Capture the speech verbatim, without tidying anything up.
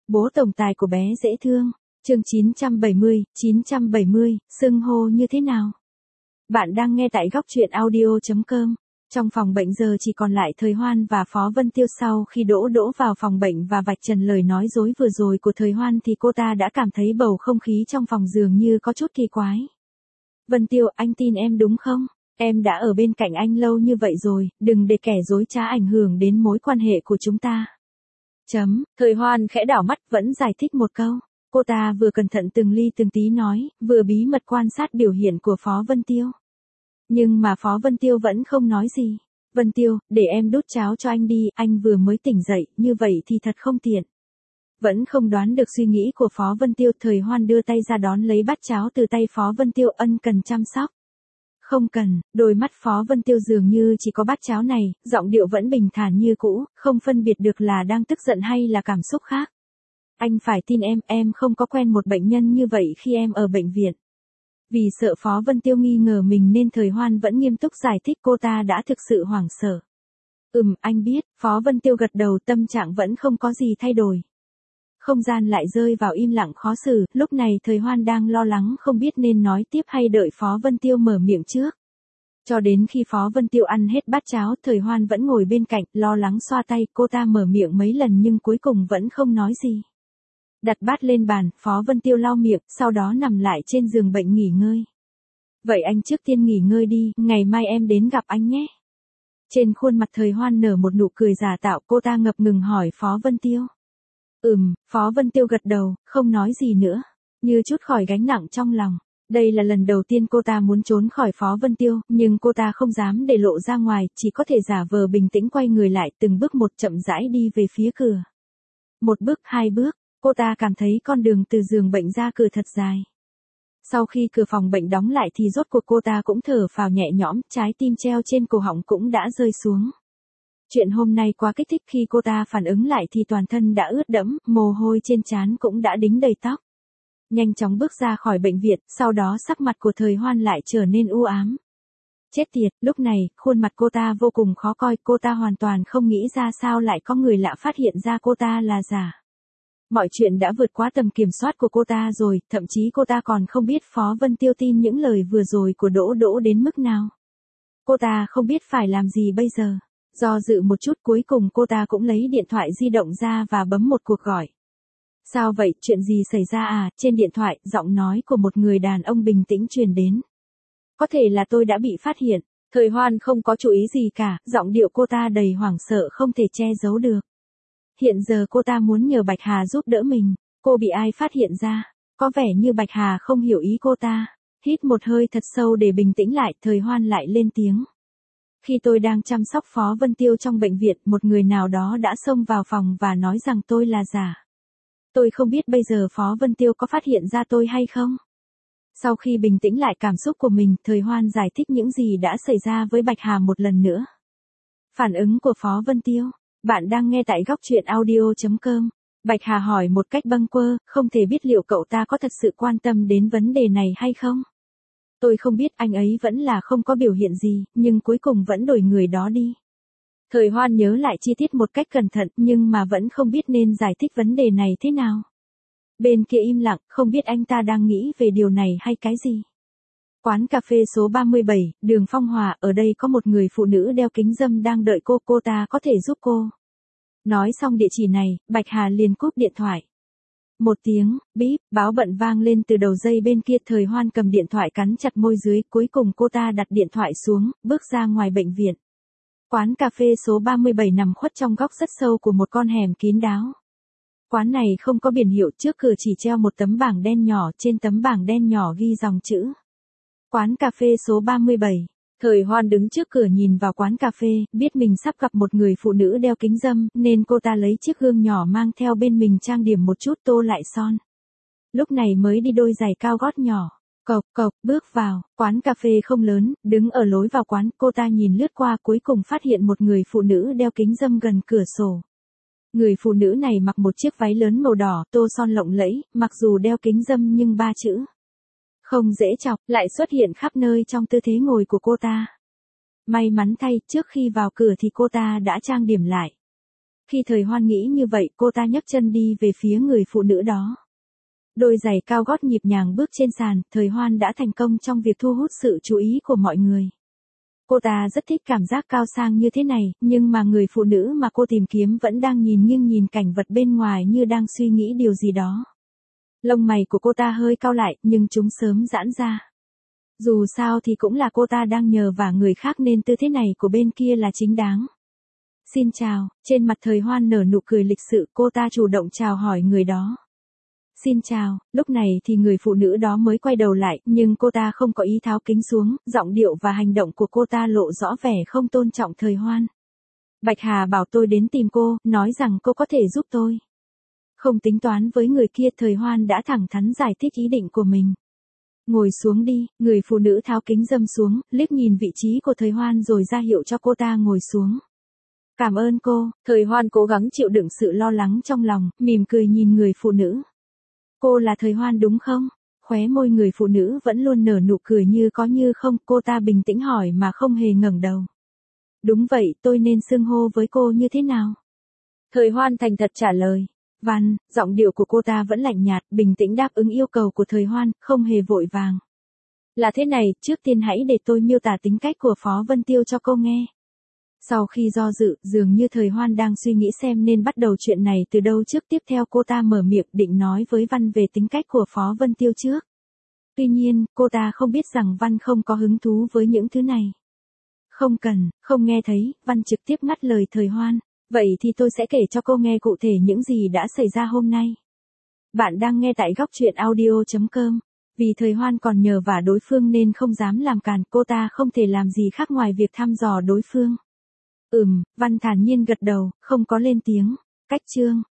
Bố tổng tài của bé dễ thương. Chương chín trăm bảy mươi, chín trăm bảy mươi, xưng hô như thế nào? Bạn đang nghe tại góc truyện audio chấm com. Trong phòng bệnh giờ chỉ còn lại Thời Hoan và Phó Vân Tiêu. Sau khi Đỗ Đỗ vào phòng bệnh và vạch trần lời nói dối vừa rồi của Thời Hoan thì cô ta đã cảm thấy bầu không khí trong phòng dường như có chút kỳ quái. Vân Tiêu, anh tin em đúng không? Em đã ở bên cạnh anh lâu như vậy rồi, đừng để kẻ dối trá ảnh hưởng đến mối quan hệ của chúng ta. Chấm, Thời Hoan khẽ đảo mắt vẫn giải thích một câu. Cô ta vừa cẩn thận từng ly từng tí nói, vừa bí mật quan sát biểu hiện của Phó Vân Tiêu. Nhưng mà Phó Vân Tiêu vẫn không nói gì. Vân Tiêu, để em đút cháo cho anh đi, anh vừa mới tỉnh dậy, như vậy thì thật không tiện. Vẫn không đoán được suy nghĩ của Phó Vân Tiêu, Thời Hoan đưa tay ra đón lấy bát cháo từ tay Phó Vân Tiêu, ân cần chăm sóc. Không cần, đôi mắt Phó Vân Tiêu dường như chỉ có bát cháo này, giọng điệu vẫn bình thản như cũ, không phân biệt được là đang tức giận hay là cảm xúc khác. Anh phải tin em, em không có quen một bệnh nhân như vậy khi em ở bệnh viện. Vì sợ Phó Vân Tiêu nghi ngờ mình nên Thời Hoan vẫn nghiêm túc giải thích, cô ta đã thực sự hoảng sợ. Ừm, anh biết, Phó Vân Tiêu gật đầu, tâm trạng vẫn không có gì thay đổi. Không gian lại rơi vào im lặng khó xử, lúc này Thời Hoan đang lo lắng không biết nên nói tiếp hay đợi Phó Vân Tiêu mở miệng trước. Cho đến khi Phó Vân Tiêu ăn hết bát cháo, Thời Hoan vẫn ngồi bên cạnh, lo lắng xoa tay, cô ta mở miệng mấy lần nhưng cuối cùng vẫn không nói gì. Đặt bát lên bàn, Phó Vân Tiêu lau miệng, sau đó nằm lại trên giường bệnh nghỉ ngơi. Vậy anh trước tiên nghỉ ngơi đi, ngày mai em đến gặp anh nhé. Trên khuôn mặt Thời Hoan nở một nụ cười giả tạo, cô ta ngập ngừng hỏi Phó Vân Tiêu. Ừm, Phó Vân Tiêu gật đầu, không nói gì nữa, như chút khỏi gánh nặng trong lòng. Đây là lần đầu tiên cô ta muốn trốn khỏi Phó Vân Tiêu, nhưng cô ta không dám để lộ ra ngoài, chỉ có thể giả vờ bình tĩnh quay người lại, từng bước một chậm rãi đi về phía cửa. Một bước, hai bước, cô ta cảm thấy con đường từ giường bệnh ra cửa thật dài. Sau khi cửa phòng bệnh đóng lại thì rốt cuộc cô ta cũng thở phào nhẹ nhõm, trái tim treo trên cổ họng cũng đã rơi xuống. Chuyện hôm nay quá kích thích, khi cô ta phản ứng lại thì toàn thân đã ướt đẫm, mồ hôi trên trán cũng đã đính đầy tóc. Nhanh chóng bước ra khỏi bệnh viện, sau đó sắc mặt của Thời Hoan lại trở nên u ám. Chết tiệt, lúc này, khuôn mặt cô ta vô cùng khó coi, cô ta hoàn toàn không nghĩ ra sao lại có người lạ phát hiện ra cô ta là giả. Mọi chuyện đã vượt quá tầm kiểm soát của cô ta rồi, thậm chí cô ta còn không biết Phó Vân Tiêu tin những lời vừa rồi của Đỗ Đỗ đến mức nào. Cô ta không biết phải làm gì bây giờ. Do dự một chút, cuối cùng cô ta cũng lấy điện thoại di động ra và bấm một cuộc gọi. Sao vậy, chuyện gì xảy ra à? Trên điện thoại, giọng nói của một người đàn ông bình tĩnh truyền đến. Có thể là tôi đã bị phát hiện. Thời Hoan không có chú ý gì cả, giọng điệu cô ta đầy hoảng sợ không thể che giấu được. Hiện giờ cô ta muốn nhờ Bạch Hà giúp đỡ mình. Cô bị ai phát hiện ra? Có vẻ như Bạch Hà không hiểu ý cô ta. Hít một hơi thật sâu để bình tĩnh lại, Thời Hoan lại lên tiếng. Khi tôi đang chăm sóc Phó Vân Tiêu trong bệnh viện, một người nào đó đã xông vào phòng và nói rằng tôi là giả. Tôi không biết bây giờ Phó Vân Tiêu có phát hiện ra tôi hay không? Sau khi bình tĩnh lại cảm xúc của mình, Thời Hoan giải thích những gì đã xảy ra với Bạch Hà một lần nữa. Phản ứng của Phó Vân Tiêu. Bạn đang nghe tại góc truyện audio chấm com. Bạch Hà hỏi một cách bâng quơ, không thể biết liệu cậu ta có thật sự quan tâm đến vấn đề này hay không? Tôi không biết, anh ấy vẫn là không có biểu hiện gì, nhưng cuối cùng vẫn đổi người đó đi. Thời Hoan nhớ lại chi tiết một cách cẩn thận, nhưng mà vẫn không biết nên giải thích vấn đề này thế nào. Bên kia im lặng, không biết anh ta đang nghĩ về điều này hay cái gì. Quán cà phê số ba mươi bảy, đường Phong Hòa, ở đây có một người phụ nữ đeo kính râm đang đợi cô, cô ta có thể giúp cô. Nói xong địa chỉ này, Bạch Hà liền cúp điện thoại. Một tiếng, bíp, báo bận vang lên từ đầu dây bên kia, Thời Hoan cầm điện thoại cắn chặt môi dưới, cuối cùng cô ta đặt điện thoại xuống, bước ra ngoài bệnh viện. Quán cà phê số ba mươi bảy nằm khuất trong góc rất sâu của một con hẻm kín đáo. Quán này không có biển hiệu, trước cửa chỉ treo một tấm bảng đen nhỏ, trên tấm bảng đen nhỏ ghi dòng chữ. Quán cà phê số ba mươi bảy. Thời Hoan đứng trước cửa nhìn vào quán cà phê, biết mình sắp gặp một người phụ nữ đeo kính râm, nên cô ta lấy chiếc gương nhỏ mang theo bên mình trang điểm một chút, tô lại son. Lúc này mới đi đôi giày cao gót nhỏ. Cộc cộc, bước vào, quán cà phê không lớn, đứng ở lối vào quán, cô ta nhìn lướt qua, cuối cùng phát hiện một người phụ nữ đeo kính râm gần cửa sổ. Người phụ nữ này mặc một chiếc váy lớn màu đỏ, tô son lộng lẫy, mặc dù đeo kính râm nhưng ba chữ không dễ chọc lại xuất hiện khắp nơi trong tư thế ngồi của cô ta. May mắn thay, trước khi vào cửa thì cô ta đã trang điểm lại. Khi Thời Hoan nghĩ như vậy, cô ta nhấc chân đi về phía người phụ nữ đó. Đôi giày cao gót nhịp nhàng bước trên sàn, Thời Hoan đã thành công trong việc thu hút sự chú ý của mọi người. Cô ta rất thích cảm giác cao sang như thế này, nhưng mà người phụ nữ mà cô tìm kiếm vẫn đang nhìn nghiêng nhìn cảnh vật bên ngoài như đang suy nghĩ điều gì đó. Lông mày của cô ta hơi cau lại, nhưng chúng sớm giãn ra. Dù sao thì cũng là cô ta đang nhờ vả người khác nên tư thế này của bên kia là chính đáng. Xin chào, trên mặt Thời Hoan nở nụ cười lịch sự, cô ta chủ động chào hỏi người đó. Xin chào, lúc này thì người phụ nữ đó mới quay đầu lại, nhưng cô ta không có ý tháo kính xuống, giọng điệu và hành động của cô ta lộ rõ vẻ không tôn trọng Thời Hoan. Bạch Hà bảo tôi đến tìm cô, nói rằng cô có thể giúp tôi. Không tính toán với người kia, Thời Hoan đã thẳng thắn giải thích ý định của mình. Ngồi xuống đi, người phụ nữ tháo kính râm xuống, liếc nhìn vị trí của Thời Hoan rồi ra hiệu cho cô ta ngồi xuống. Cảm ơn cô, Thời Hoan cố gắng chịu đựng sự lo lắng trong lòng, mỉm cười nhìn người phụ nữ. Cô là Thời Hoan đúng không? Khóe môi người phụ nữ vẫn luôn nở nụ cười như có như không, cô ta bình tĩnh hỏi mà không hề ngẩng đầu. Đúng vậy, tôi nên xưng hô với cô như thế nào? Thời Hoan thành thật trả lời. Văn, giọng điệu của cô ta vẫn lạnh nhạt, bình tĩnh đáp ứng yêu cầu của Thời Hoan, không hề vội vàng. Là thế này, trước tiên hãy để tôi miêu tả tính cách của Phó Vân Tiêu cho cô nghe. Sau khi do dự, dường như Thời Hoan đang suy nghĩ xem nên bắt đầu chuyện này từ đâu trước. Tiếp theo cô ta mở miệng định nói với Văn về tính cách của Phó Vân Tiêu trước. Tuy nhiên, cô ta không biết rằng Văn không có hứng thú với những thứ này. Không cần, không nghe thấy, Văn trực tiếp ngắt lời Thời Hoan. Vậy thì tôi sẽ kể cho cô nghe cụ thể những gì đã xảy ra hôm nay. Bạn đang nghe tại góc truyện audio chấm com. Vì Thời Hoan còn nhờ vả đối phương nên không dám làm càn, cô ta không thể làm gì khác ngoài việc thăm dò đối phương. Ừm, Văn thản nhiên gật đầu, không có lên tiếng. Cách chương.